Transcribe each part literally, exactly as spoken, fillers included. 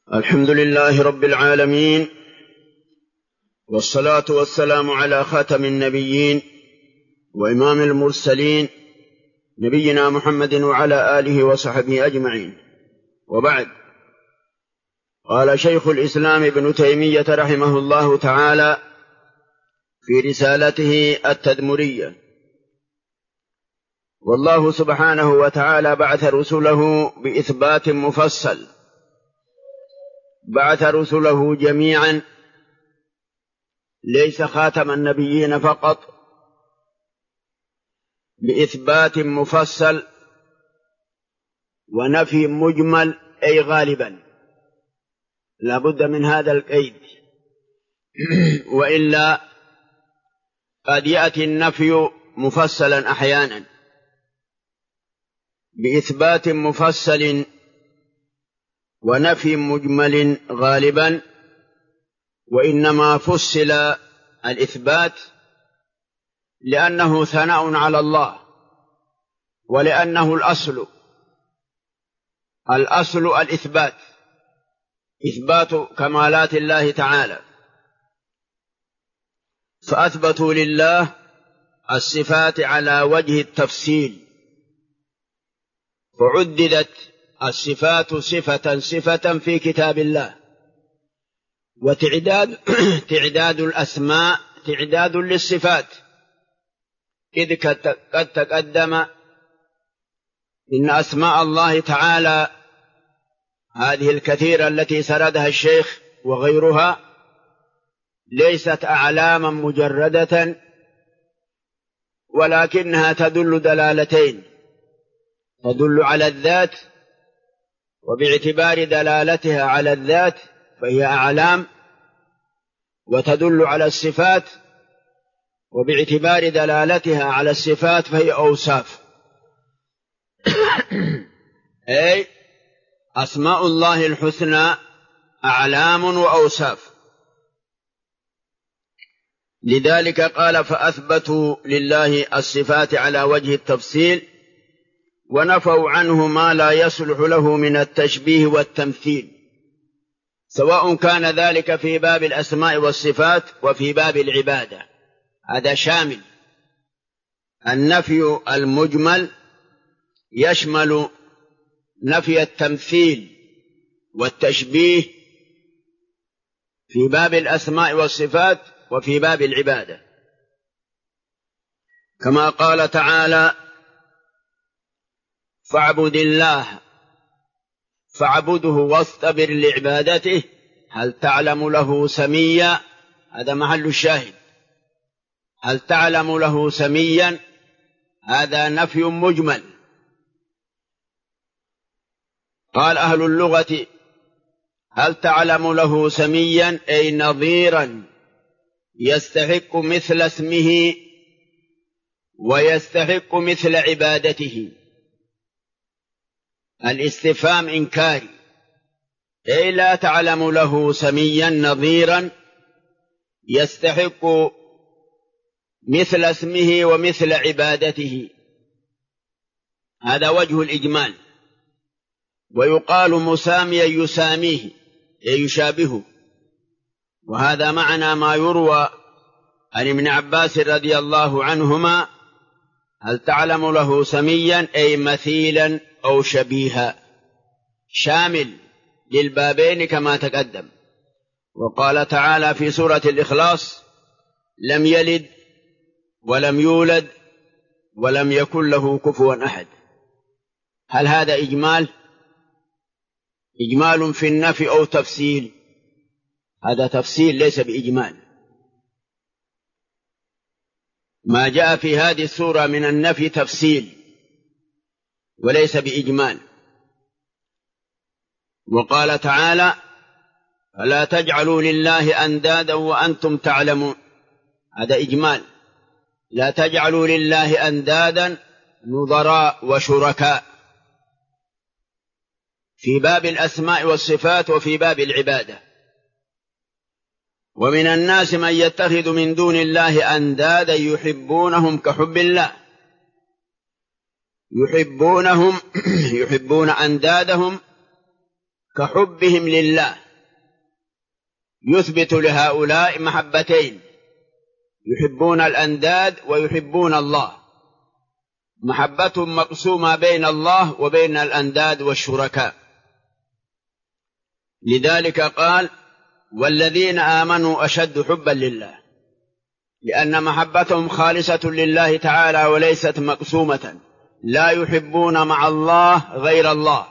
الحمد لله رب العالمين، والصلاة والسلام على خاتم النبيين وإمام المرسلين نبينا محمد وعلى آله وصحبه أجمعين، وبعد. قال شيخ الإسلام ابن تيمية رحمه الله تعالى في رسالته التدمرية: والله سبحانه وتعالى بعث رسله بإثبات مفصل، بعث رسله جميعا، ليس خاتم النبيين فقط، بإثبات مفصل ونفي مجمل أي غالبا، لا بد من هذا القيد، وإلا قد يأتي النفي مفصلا أحيانا، بإثبات مفصل ونفي مجمل غالبا. وإنما فصل الإثبات لأنه ثناء على الله، ولأنه الأصل الأصل الإثبات، إثبات كمالات الله تعالى، فأثبتوا لله الصفات على وجه التفصيل، فعددت الصفات صفة صفة في كتاب الله، وتعداد تعداد الأسماء تعداد للصفات، إذ قد تقدم إن أسماء الله تعالى هذه الكثيرة التي سردها الشيخ وغيرها ليست أعلاما مجردة، ولكنها تدل دلالتين، تدل على الذات، وباعتبار دلالتها على الذات فهي أعلام، وتدل على الصفات، وباعتبار دلالتها على الصفات فهي أوصاف. أي أسماء الله الحسنى أعلام وأوصاف. لذلك قال: فأثبتوا لله الصفات على وجه التفصيل، ونفوا عنه ما لا يصلح له من التشبيه والتمثيل، سواء كان ذلك في باب الأسماء والصفات وفي باب العبادة. هذا شامل. النفي المجمل يشمل نفي التمثيل والتشبيه في باب الأسماء والصفات وفي باب العبادة، كما قال تعالى: فاعبد الله فاعبده واصطبر لعبادته هل تعلم له سميا. هذا محل الشاهد. هل تعلم له سميا، هذا نفي مجمل. قال أهل اللغة: هل تعلم له سميا أي نظيرا يستحق مثل اسمه ويستحق مثل عبادته. الاستفهام إنكاري، أي لا تعلم له سميا نظيرا يستحق مثل اسمه ومثل عبادته. هذا وجه الإجمال. ويقال مساميا يساميه أي يشابهه، وهذا معنى ما يروى عن ابن عباس رضي الله عنهما: هل تعلم له سميا أي مثيلا أو شبيها، شامل للبابين كما تقدم. وقال تعالى في سورة الإخلاص: لم يلد ولم يولد ولم يكن له كفوا أحد. هل هذا إجمال؟ إجمال في النفي أو تفصيل؟ هذا تفصيل ليس بإجمال. ما جاء في هذه السورة من النفي تفصيل وليس بإجمال. وقال تعالى: فلا تجعلوا لله أندادا وأنتم تعلمون. هذا إجمال. لا تجعلوا لله أندادا نظراء وشركاء، في باب الأسماء والصفات وفي باب العبادة. ومن الناس من يتخذ من دون الله أندادا يحبونهم كحب الله، يحبونهم يحبون أندادهم كحبهم لله، يثبت لهؤلاء محبتين، يحبون الأنداد ويحبون الله، محبتهم مقسومة بين الله وبين الأنداد والشركاء. لذلك قال والذين آمنوا أشد حبا لله، لأن محبتهم خالصة لله تعالى وليست مقسومة، لا يحبون مع الله غير الله،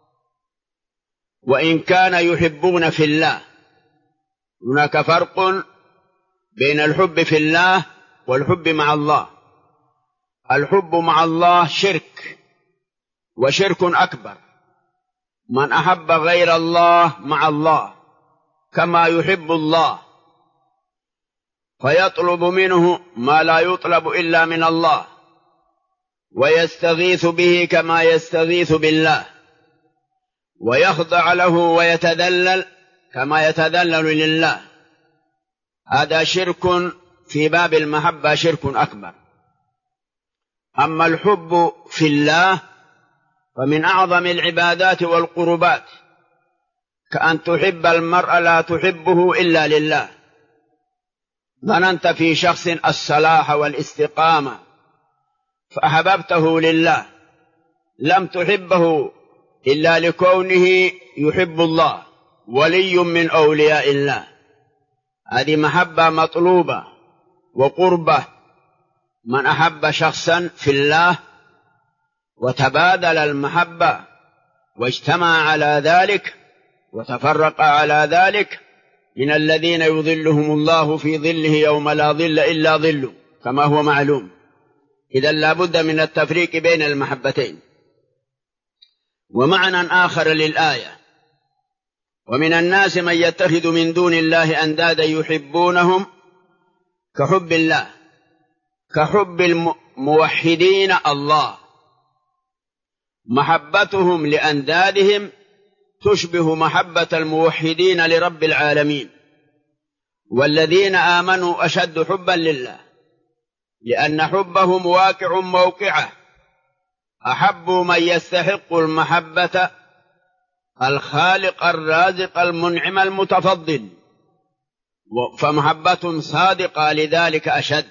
وإن كان يحبون في الله. هناك فرق بين الحب في الله والحب مع الله. الحب مع الله شرك، وشرك أكبر. من أحب غير الله مع الله كما يحب الله، فيطلب منه ما لا يطلب إلا من الله، ويستغيث به كما يستغيث بالله، ويخضع له ويتذلل كما يتذلل لله. هذا شرك في باب المحبة، شرك أكبر. أما الحب في الله فمن أعظم العبادات والقربات، كأن تحب المرء لا تحبه إلا لله. ظننت في شخص الصلاح والاستقامة فأحببته لله، لم تحبه إلا لكونه يحب الله، ولي من أولياء الله. هذه محبة مطلوبة وقربة. من أحب شخصا في الله وتبادل المحبة واجتمع على ذلك وتفرق على ذلك، من الذين يظلهم الله في ظله يوم لا ظل إلا ظله، كما هو معلوم. إذن لا بد من التفريق بين المحبتين. ومعنى آخر للآية: ومن الناس من يتخذ من دون الله أندادا يحبونهم كحب الله، كحب الموحدين الله. محبتهم لأندادهم تشبه محبة الموحدين لرب العالمين. والذين آمنوا أشد حبا لله، لأن حبهم واقع موقعه. أحبوا من يستحق المحبة، الخالق الرازق المنعم المتفضل، فمحبتهم صادقة لذلك أشد.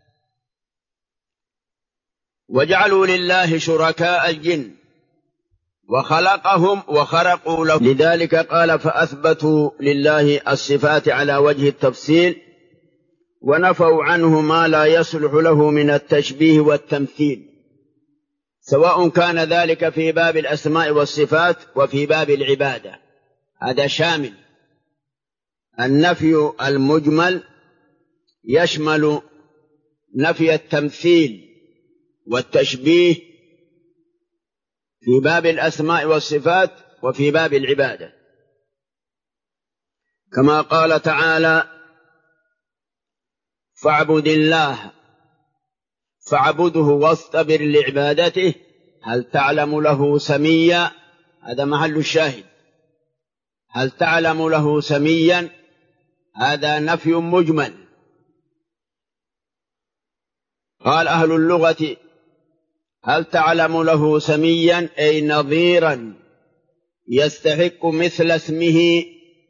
وجعلوا لله شركاء الجن وخلقهم وخرقوا له، لذلك قال فأثبتوا لله الصفات على وجه التفصيل، ونفوا عنه ما لا يصلح له من التشبيه والتمثيل، سواء كان ذلك في باب الأسماء والصفات وفي باب العبادة. هذا شامل. النفي المجمل يشمل نفي التمثيل والتشبيه في باب الأسماء والصفات وفي باب العبادة، كما قال تعالى فاعبد الله فاعبده واصطبر لعبادته هل تعلم له سميا. هذا محل الشاهد. هل تعلم له سميا، هذا نفي مجمل. قال أهل اللغة هل تعلم له سميا أي نظيرا يستحق مثل اسمه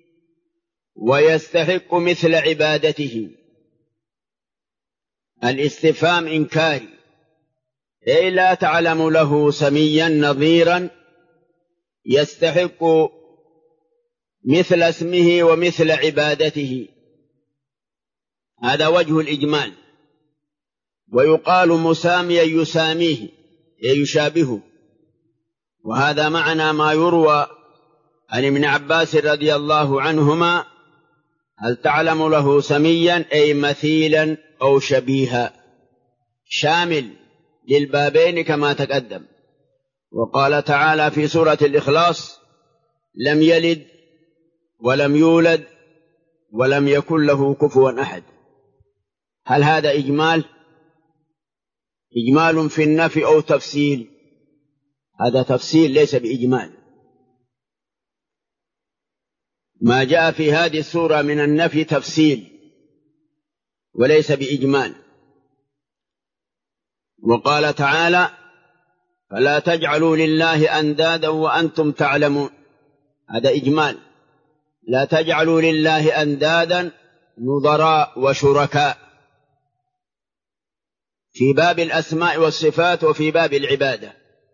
ويستحق مثل عبادته. الاستفهام إنكاري، أي لا تعلم له سميا نظيرا يستحق مثل اسمه ومثل عبادته. هذا وجه الإجمال. ويقال مساميا يساميه أي يشابهه، وهذا معنى ما يروى عن ابن عباس رضي الله عنهما هل تعلم له سميا أي مثيلا أو شبيها، شامل للبابين كما تقدم. وقال تعالى في سورة الإخلاص لم يلد ولم يولد ولم يكن له كفوا أحد. هل هذا إجمال؟ إجمال في النفي أو تفصيل؟ هذا تفصيل ليس بإجمال. ما جاء في هذه السورة من النفي تفصيل وليس بإجمال. وقال تعالى فلا تجعلوا لله أندادا وأنتم تعلمون. هذا إجمال. لا تجعلوا لله أندادا نظراء وشركاء في باب الأسماء والصفات وفي باب العبادة.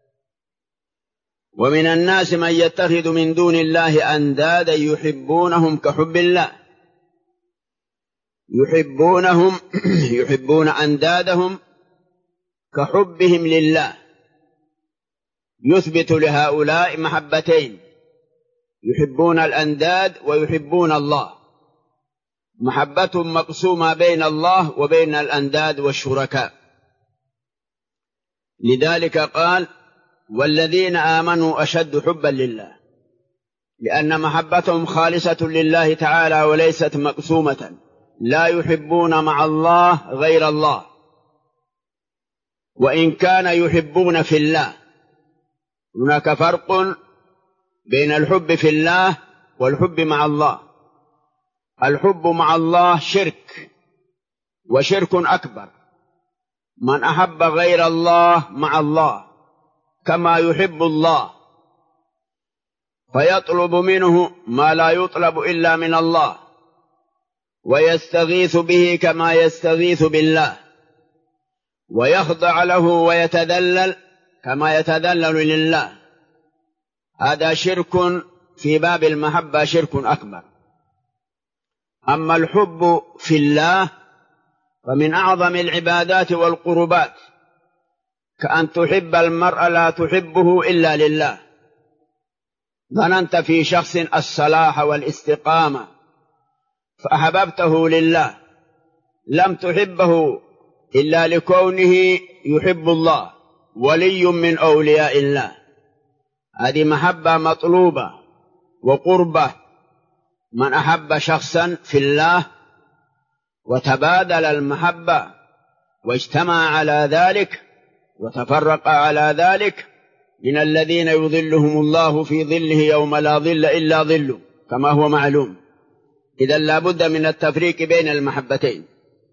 ومن الناس من يتخذ من دون الله أندادا يحبونهم كحب الله، يحبونهم يحبون أندادهم كحبهم لله. يثبت لهؤلاء محبتين، يحبون الأنداد ويحبون الله، محبة مقسومة بين الله وبين الأنداد والشركاء. لذلك قال والذين آمنوا أشد حبا لله، لأن محبتهم خالصة لله تعالى وليست مقسومة، لا يحبون مع الله غير الله، وإن كان يحبون في الله. هناك فرق بين الحب في الله والحب مع الله. الحب مع الله شرك، وشرك أكبر. من أحب غير الله مع الله كما يحب الله، فيطلب منه ما لا يطلب إلا من الله، ويستغيث به كما يستغيث بالله، ويخضع له ويتذلل كما يتذلل لله. هذا شرك في باب المحبة، شرك أكبر. أما الحب في الله فمن أعظم العبادات والقربات، كأن تحب المرء لا تحبه إلا لله. ظننت في شخص الصلاح والاستقامة فأحببته لله، لم تحبه إلا لكونه يحب الله، ولي من أولياء الله. هذه محبة مطلوبة وقربة. من أحب شخصا في الله وتبادل المحبة واجتمع على ذلك وتفرق على ذلك، من الذين يظلهم الله في ظله يوم لا ظل إلا ظله، كما هو معلوم. إذن لا بد من التفريق بين المحبتين.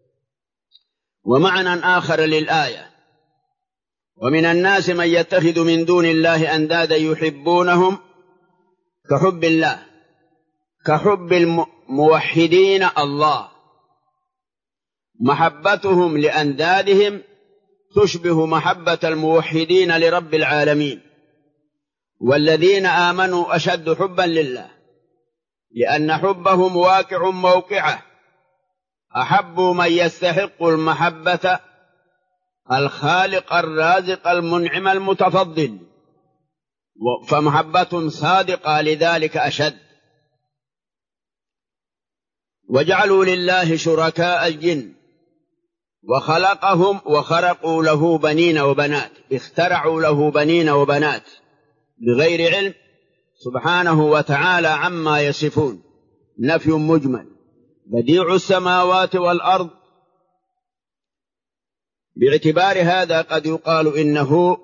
ومعنى آخر للآية ومن الناس من يتخذ من دون الله أندادا يحبونهم كحب الله، كحب الموحدين الله. محبتهم لأندادهم تشبه محبة الموحدين لرب العالمين. والذين آمنوا أشد حبا لله، لأن حبهم واقع موقعه. أحبوا من يستحق المحبة الخالق الرازق المنعم المتفضل، فمحبة صادقة لذلك أشد. وجعلوا لله شركاء الجن وخلقهم وخرقوا له بنين وبنات، اخترعوا له بنين وبنات بغير علم سبحانه وتعالى عما يصفون. نفي مجمل. بديع السماوات والأرض، باعتبار هذا قد يقال إنه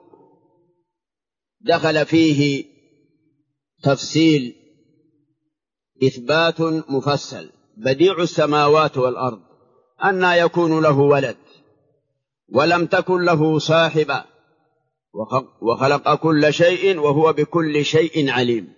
دخل فيه تفصيل إثبات مفصل. بديع السماوات والأرض، أنى يكون له ولد ولم تكن له صاحبة، وخلق كل شيء وهو بكل شيء عليم.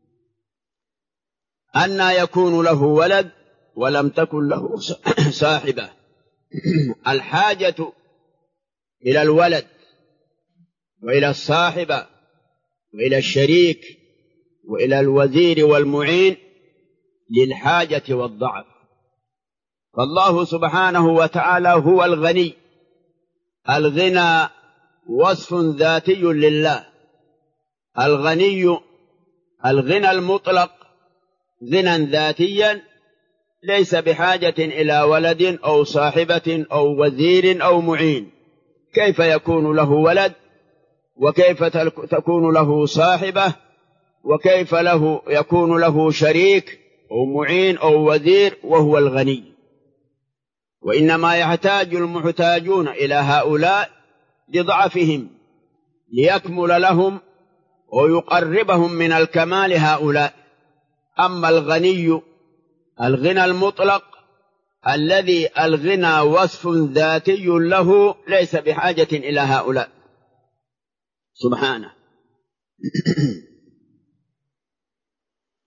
أنى يكون له ولد ولم تكن له صاحبة. الحاجة إلى الولد وإلى الصاحبة وإلى الشريك وإلى الوزير والمعين للحاجة والضعف. فالله سبحانه وتعالى هو الغني. الغنى وصف ذاتي لله. الغني الغنى المطلق غنى ذاتيا، ليس بحاجة إلى ولد أو صاحبة أو وزير أو معين. كيف يكون له ولد؟ وكيف تكون له صاحبة؟ وكيف له يكون له شريك أو معين أو وزير وهو الغني؟ وإنما يحتاج المحتاجون إلى هؤلاء لضعفهم ليكمل لهم ويقربهم من الكمال هؤلاء. أما الغني الغنى المطلق الذي الغنى وصف ذاتي له، ليس بحاجة إلى هؤلاء سبحانه.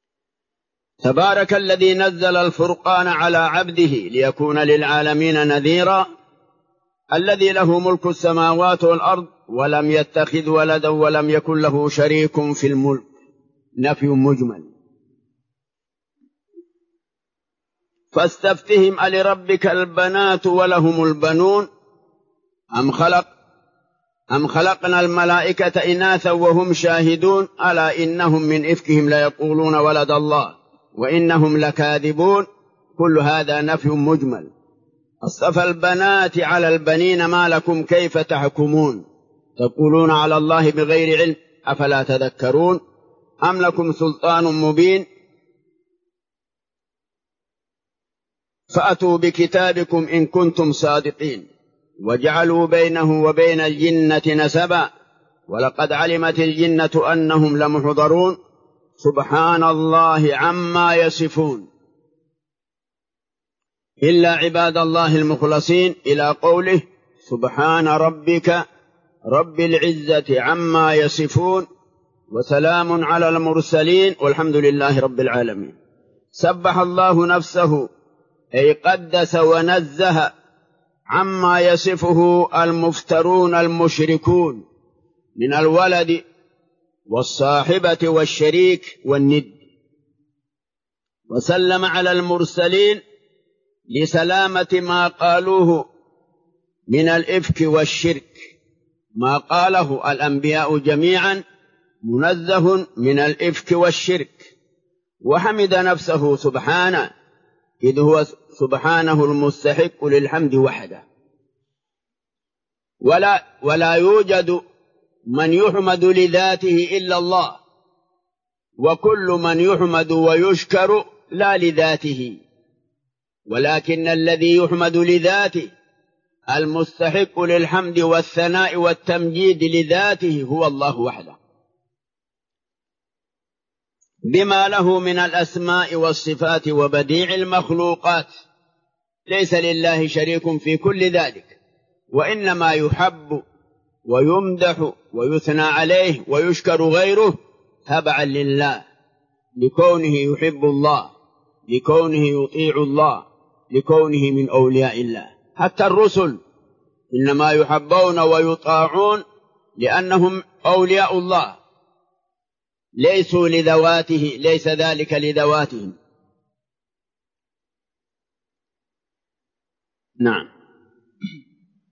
تبارك الذي نزل الفرقان على عبده ليكون للعالمين نذيرا الذي له ملك السماوات والأرض ولم يتخذ ولدا ولم يكن له شريك في الملك. نفي مجمل. فاستفتهم ألربك البنات ولهم البنون أم خلق أم خلقنا الملائكة إناثا وهم شاهدون ألا إنهم من إفكهم ليقولون ولد الله وإنهم لكاذبون. كل هذا نفي مجمل. أصطفى البنات على البنين ما لكم كيف تحكمون تقولون على الله بغير علم أفلا تذكرون أم لكم سلطان مبين فأتوا بكتابكم إن كنتم صادقين وجعلوا بينه وبين الجنة نسبا ولقد علمت الجنة أنهم لمحضرون سبحان الله عما يصفون إلا عباد الله المخلصين إلى قوله سبحان ربك رب العزة عما يصفون وسلام على المرسلين والحمد لله رب العالمين. سبح الله نفسه أي قدس ونزه عما يصفه المفترون المشركون من الولد والصاحبة والشريك والند. وسلم على المرسلين لسلامة ما قالوه من الإفك والشرك. ما قاله الأنبياء جميعا منزه من الإفك والشرك. وحمد نفسه سبحانه إذ هو سبحانه المستحق للحمد وحده. ولا, ولا يوجد من يحمد لذاته إلا الله وكل من يحمد ويشكر لا لذاته ولكن الذي يحمد لذاته المستحق للحمد والثناء والتمجيد لذاته هو الله وحده بما له من الأسماء والصفات وبديع المخلوقات. ليس لله شريك في كل ذلك وإنما يحب ويمدح ويثنى عليه ويشكر غيره تبعا لله لكونه يحب الله لكونه يطيع الله لكونه من أولياء الله. حتى الرسل إنما يحبون ويطاعون لأنهم أولياء الله ليسوا لذواته ليس ذلك لذواتهم. نعم.